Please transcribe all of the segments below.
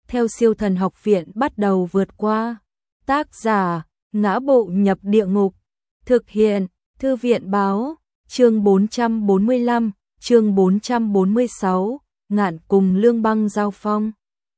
theo Siêu Thần Học Viện bắt đầu vượt qua. Tác giả: Ngã Bộ Nhập Địa Ngục. Thực hiện: Thư viện báo. Chương 445, chương 446, Ngạn cùng Lương Băng giao phong.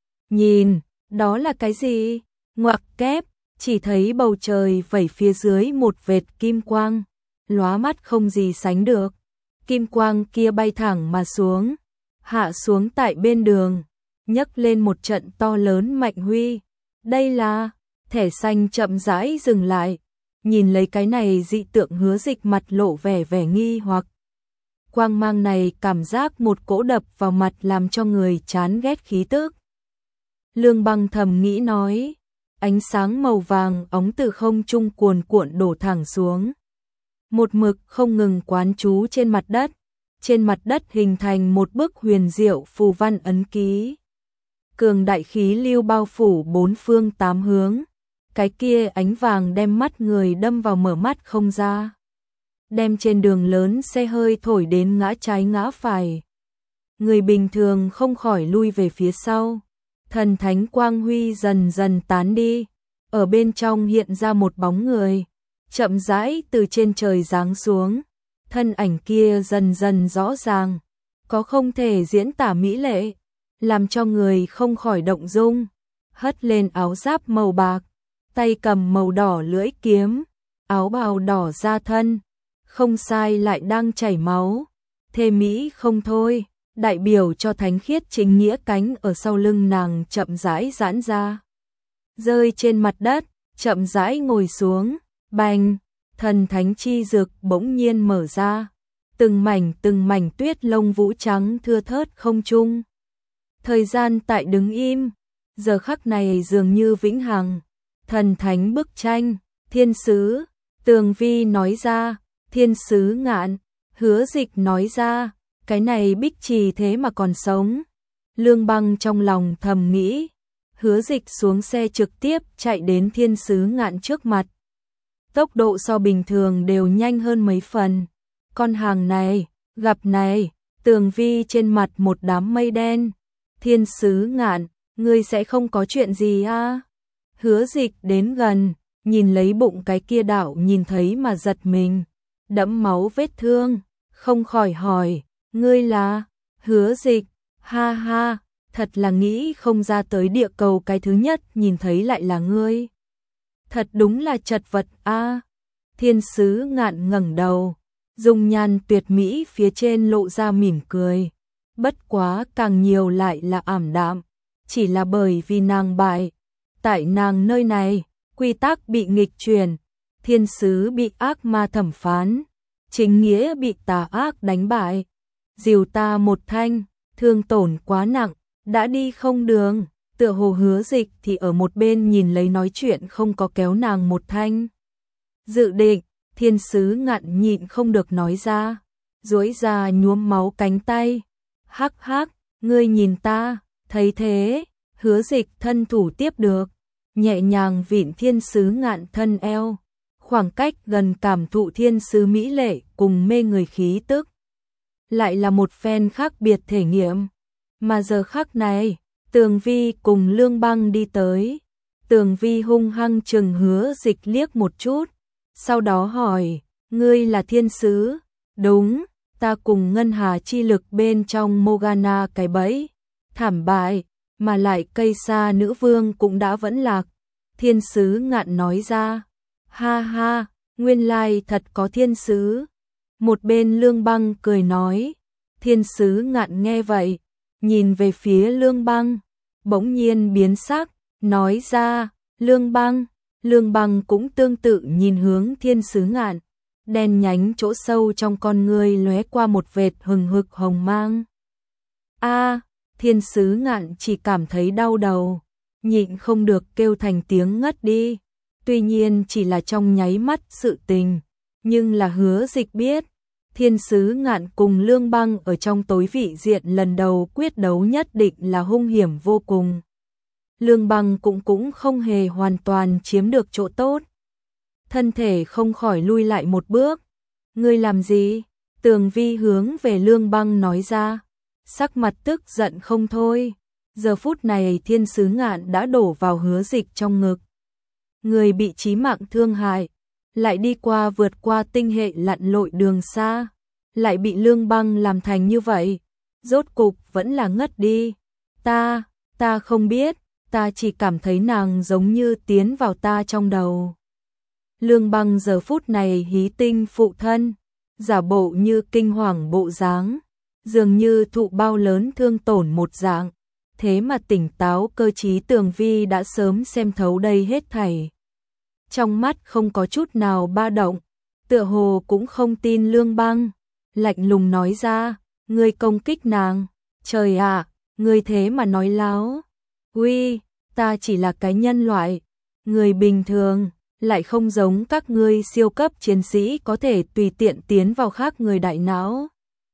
Nhìn, đó là cái gì? Ngoặc kép, chỉ thấy bầu trời vẩy phía dưới một vệt kim quang, lóa mắt không gì sánh được. Kim quang kia bay thẳng mà xuống, hạ xuống tại bên đường, nhấc lên một trận to lớn mạnh huy. Đây là... Thẻ xanh chậm rãi dừng lại, nhìn lấy cái này dị tượng, Hứa Dịch mặt lộ vẻ nghi hoặc. Quang mang này cảm giác một cỗ đập vào mặt làm cho người chán ghét khí tức. Lương Băng thầm nghĩ nói, ánh sáng màu vàng óng từ không trung cuồn cuộn đổ thẳng xuống. Một mực không ngừng quán chú trên mặt đất. Trên mặt đất hình thành một bức huyền diệu phù văn ấn ký. Cường đại khí lưu bao phủ bốn phương tám hướng. Cái kia ánh vàng đem mắt người đâm vào mở mắt không ra. Đem trên đường lớn xe hơi thổi đến ngã trái ngã phải. Người bình thường không khỏi lui về phía sau. Thần thánh quang huy dần dần tán đi. Ở bên trong hiện ra một bóng người, chậm rãi từ trên trời giáng xuống. Thân ảnh kia dần dần rõ ràng, có không thể diễn tả mỹ lệ, làm cho người không khỏi động dung. Hất lên áo giáp màu bạc, tay cầm màu đỏ lưỡi kiếm, áo bào đỏ da thân, không sai lại đang chảy máu, thê mỹ không thôi, đại biểu cho thánh khiết chính nghĩa. Cánh ở sau lưng nàng chậm rãi giãn ra, rơi trên mặt đất, chậm rãi ngồi xuống. Bành, thần thánh chi dược bỗng nhiên mở ra, từng mảnh tuyết lông vũ trắng thưa thớt không trung. Thời gian tại đứng im, giờ khắc này dường như vĩnh hằng. Thần thánh bức tranh, thiên sứ, Tường Vi nói ra, thiên sứ Ngạn. Hứa Dịch nói ra, cái này bích trì thế mà còn sống. Lương Băng trong lòng thầm nghĩ. Hứa Dịch xuống xe trực tiếp chạy đến thiên sứ Ngạn trước mặt. Tốc độ so bình thường đều nhanh hơn mấy phần. Con hàng này, gặp này. Tường Vi trên mặt một đám mây đen. Thiên sứ Ngạn, ngươi sẽ không có chuyện gì à? Hứa Dịch đến gần, nhìn lấy bụng cái kia đảo nhìn thấy mà giật mình. Đẫm máu vết thương, không khỏi hỏi, ngươi là? Hứa Dịch, ha ha, thật là nghĩ không ra tới địa cầu cái thứ nhất nhìn thấy lại là ngươi. Thật đúng là chật vật a. Thiên sứ Ngạn ngẩng đầu, dung nhan tuyệt mỹ phía trên lộ ra mỉm cười. Bất quá càng nhiều lại là ảm đạm, chỉ là bởi vì nàng bại. Tại nàng nơi này, quy tắc bị nghịch chuyển, thiên sứ bị ác ma thẩm phán, chính nghĩa bị tà ác đánh bại. Dìu ta một thanh, thương tổn quá nặng, đã đi không đường. Tựa hồ Hứa Dịch thì ở một bên nhìn lấy nói chuyện không có kéo nàng một thanh. Dự định, thiên sứ Ngạn nhịn không được nói ra, duỗi ra nhuốm máu cánh tay. Hắc hắc, ngươi nhìn ta, thấy thế, Hứa Dịch thân thủ tiếp được, nhẹ nhàng vịn thiên sứ Ngạn thân eo, khoảng cách gần cảm thụ thiên sứ mỹ lệ cùng mê người khí tức. Lại là một phen khác biệt thể nghiệm, mà giờ khắc này, Tường Vi cùng Lương Băng đi tới. Tường Vi hung hăng chừng Hứa Dịch liếc một chút, sau đó hỏi, ngươi là thiên sứ? Đúng, ta cùng ngân hà chi lực bên trong Morgana cái bẫy thảm bại, mà lại cây sa nữ vương cũng đã vẫn lạc. Thiên sứ Ngạn nói ra, ha ha, nguyên lai thật có thiên sứ. Một bên Lương Băng cười nói. Thiên sứ Ngạn nghe vậy, nhìn về phía Lương Băng, bỗng nhiên biến sắc, nói ra, Lương Băng. Lương Băng cũng tương tự nhìn hướng thiên sứ Ngạn, đen nhánh chỗ sâu trong con ngươi lóe qua một vệt hừng hực hồng mang. A, thiên sứ Ngạn chỉ cảm thấy đau đầu, nhịn không được kêu thành tiếng ngất đi. Tuy nhiên chỉ là trong nháy mắt sự tình, nhưng là Hứa Dịch biết, thiên sứ Ngạn cùng Lương Băng ở trong tối vị diện lần đầu quyết đấu nhất định là hung hiểm vô cùng. Lương Băng cũng không hề hoàn toàn chiếm được chỗ tốt. Thân thể không khỏi lui lại một bước. Ngươi làm gì? Tường Vi hướng về Lương Băng nói ra, sắc mặt tức giận không thôi. Giờ phút này Thiên Sứ Ngạn đã đổ vào Hứa Dịch trong ngực. Người bị chí mạng thương hại, lại đi qua vượt qua tinh hệ lặn lội đường xa, lại bị Lương Băng làm thành như vậy, rốt cục vẫn là ngất đi. Ta không biết, ta chỉ cảm thấy nàng giống như tiến vào ta trong đầu. Lương Băng giờ phút này hí tinh phụ thân, giả bộ như kinh hoàng bộ dáng, dường như thụ bao lớn thương tổn một dạng, thế mà tỉnh táo cơ trí Tường Vi đã sớm xem thấu đây hết thảy. Trong mắt không có chút nào ba động, tựa hồ cũng không tin Lương Băng, lạnh lùng nói ra, ngươi công kích nàng, trời ạ, ngươi thế mà nói láo. Uy, ta chỉ là cái nhân loại, người bình thường, lại không giống các ngươi siêu cấp chiến sĩ có thể tùy tiện tiến vào khác người đại não.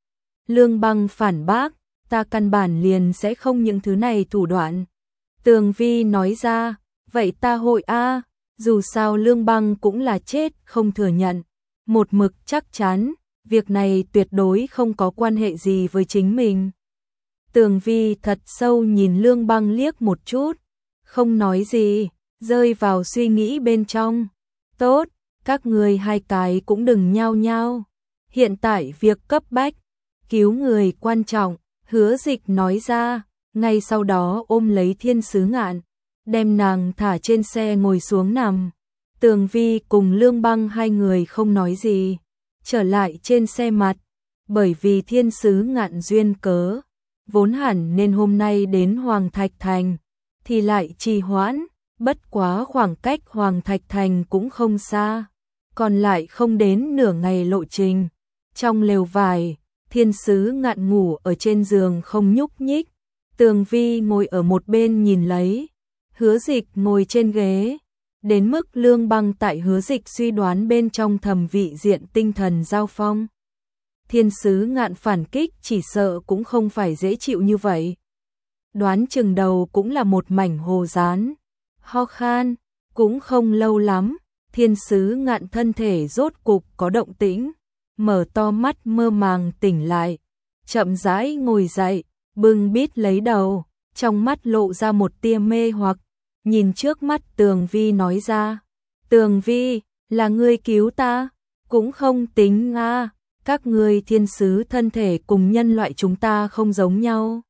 Lương Băng phản bác, ta căn bản liền sẽ không những thứ này thủ đoạn. Tường Vi nói ra, vậy ta hội a, dù sao Lương Băng cũng là chết không thừa nhận, một mực chắc chắn, việc này tuyệt đối không có quan hệ gì với chính mình. Tường Vi thật sâu nhìn Lương Băng liếc một chút, không nói gì, rơi vào suy nghĩ bên trong. Tốt, các người hai cái cũng đừng nhao nhao. Hiện tại việc cấp bách, cứu người quan trọng, Hứa Dịch nói ra, ngay sau đó ôm lấy Thiên Sứ Ngạn, đem nàng thả trên xe ngồi xuống nằm. Tường Vi cùng Lương Băng hai người không nói gì, trở lại trên xe mặt, bởi vì Thiên Sứ Ngạn duyên cớ, vốn hẳn nên hôm nay đến Hoàng Thạch Thành, thì lại trì hoãn, bất quá khoảng cách Hoàng Thạch Thành cũng không xa, còn lại không đến nửa ngày lộ trình. Trong lều vải, Thiên Sứ Ngạn ngủ ở trên giường không nhúc nhích, Tường Vi ngồi ở một bên nhìn lấy, Hứa Dịch ngồi trên ghế, đến mức Lương Băng tại Hứa Dịch suy đoán bên trong thầm vị diện tinh thần giao phong. Thiên Sứ Ngạn phản kích chỉ sợ cũng không phải dễ chịu như vậy. Đoán chừng đầu cũng là một mảnh hồ dán. Ho khan, cũng không lâu lắm, Thiên Sứ Ngạn thân thể rốt cục có động tĩnh, mở to mắt mơ màng tỉnh lại, chậm rãi ngồi dậy, bưng bít lấy đầu, trong mắt lộ ra một tia mê hoặc, nhìn trước mắt Tường Vi nói ra, Tường Vi, là ngươi cứu ta, cũng không tính a, các ngươi thiên sứ thân thể cùng nhân loại chúng ta không giống nhau.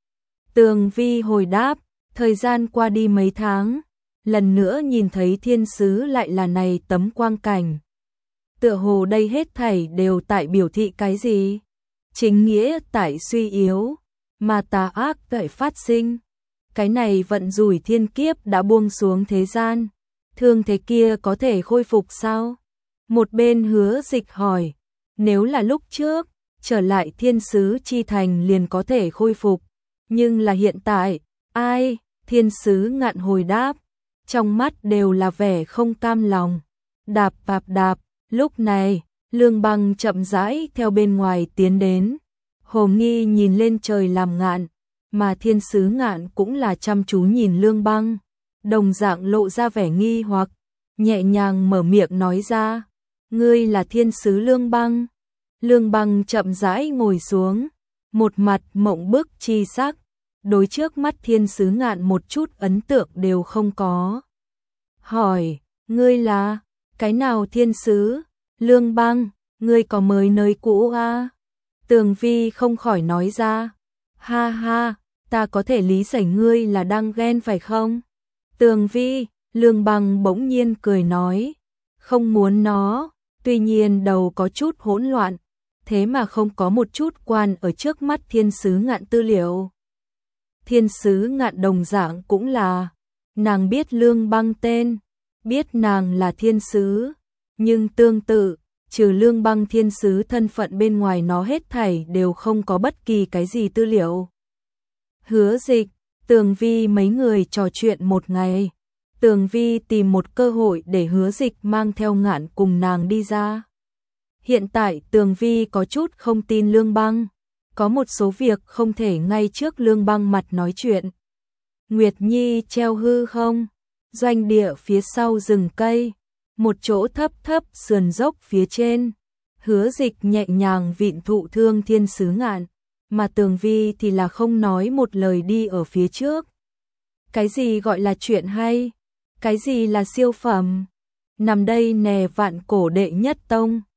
Tường Vi hồi đáp, thời gian qua đi mấy tháng, lần nữa nhìn thấy thiên sứ lại là này tấm quang cảnh. Tựa hồ đây hết thảy đều tại biểu thị cái gì? Chính nghĩa tại suy yếu, mà tà ác tại phát sinh. Cái này vận rủi thiên kiếp đã buông xuống thế gian, thương thế kia có thể khôi phục sao? Một bên Hứa Dịch hỏi, nếu là lúc trước, trở lại thiên sứ chi thành liền có thể khôi phục, nhưng là hiện tại, ai? Thiên sứ Ngạn hồi đáp, trong mắt đều là vẻ không cam lòng. Đạp bạp đạp, lúc này, Lương Băng chậm rãi theo bên ngoài tiến đến. Hồ Nghi nhìn lên trời làm ngạn, mà Thiên Sứ Ngạn cũng là chăm chú nhìn Lương Băng, đồng dạng lộ ra vẻ nghi hoặc, nhẹ nhàng mở miệng nói ra, ngươi là Thiên Sứ Lương Băng. Lương Băng chậm rãi ngồi xuống, một mặt mộng bức chi sắc, đối trước mắt Thiên Sứ Ngạn một chút ấn tượng đều không có. Hỏi, ngươi là, cái nào thiên sứ? Lương Băng, ngươi có mới nơi cũ à? Tường Vi không khỏi nói ra, ha ha, ta có thể lý giải ngươi là đang ghen phải không? Tường Vi, Lương Băng bỗng nhiên cười nói, không muốn nó, tuy nhiên đầu có chút hỗn loạn, thế mà không có một chút quan ở trước mắt Thiên Sứ Ngạn tư liệu. Thiên Sứ Ngạn đồng dạng cũng là, nàng biết Lương Băng tên, biết nàng là thiên sứ, nhưng tương tự, trừ Lương Băng thiên sứ thân phận bên ngoài nó hết thảy đều không có bất kỳ cái gì tư liệu. Hứa Dịch, Tường Vi mấy người trò chuyện một ngày, Tường Vi tìm một cơ hội để Hứa Dịch mang theo Ngạn cùng nàng đi ra. Hiện tại Tường Vi có chút không tin Lương Băng, có một số việc không thể ngay trước Lương Băng mặt nói chuyện. Nguyệt Nhi treo hư không? Doanh địa phía sau rừng cây, một chỗ thấp thấp sườn dốc phía trên, Hứa Dịch nhẹ nhàng vịn thụ thương Thiên Sứ Ngạn, mà Tường Vi thì là không nói một lời đi ở phía trước. Cái gì gọi là chuyện hay? Cái gì là siêu phẩm? Nằm đây nè vạn cổ đệ nhất tông.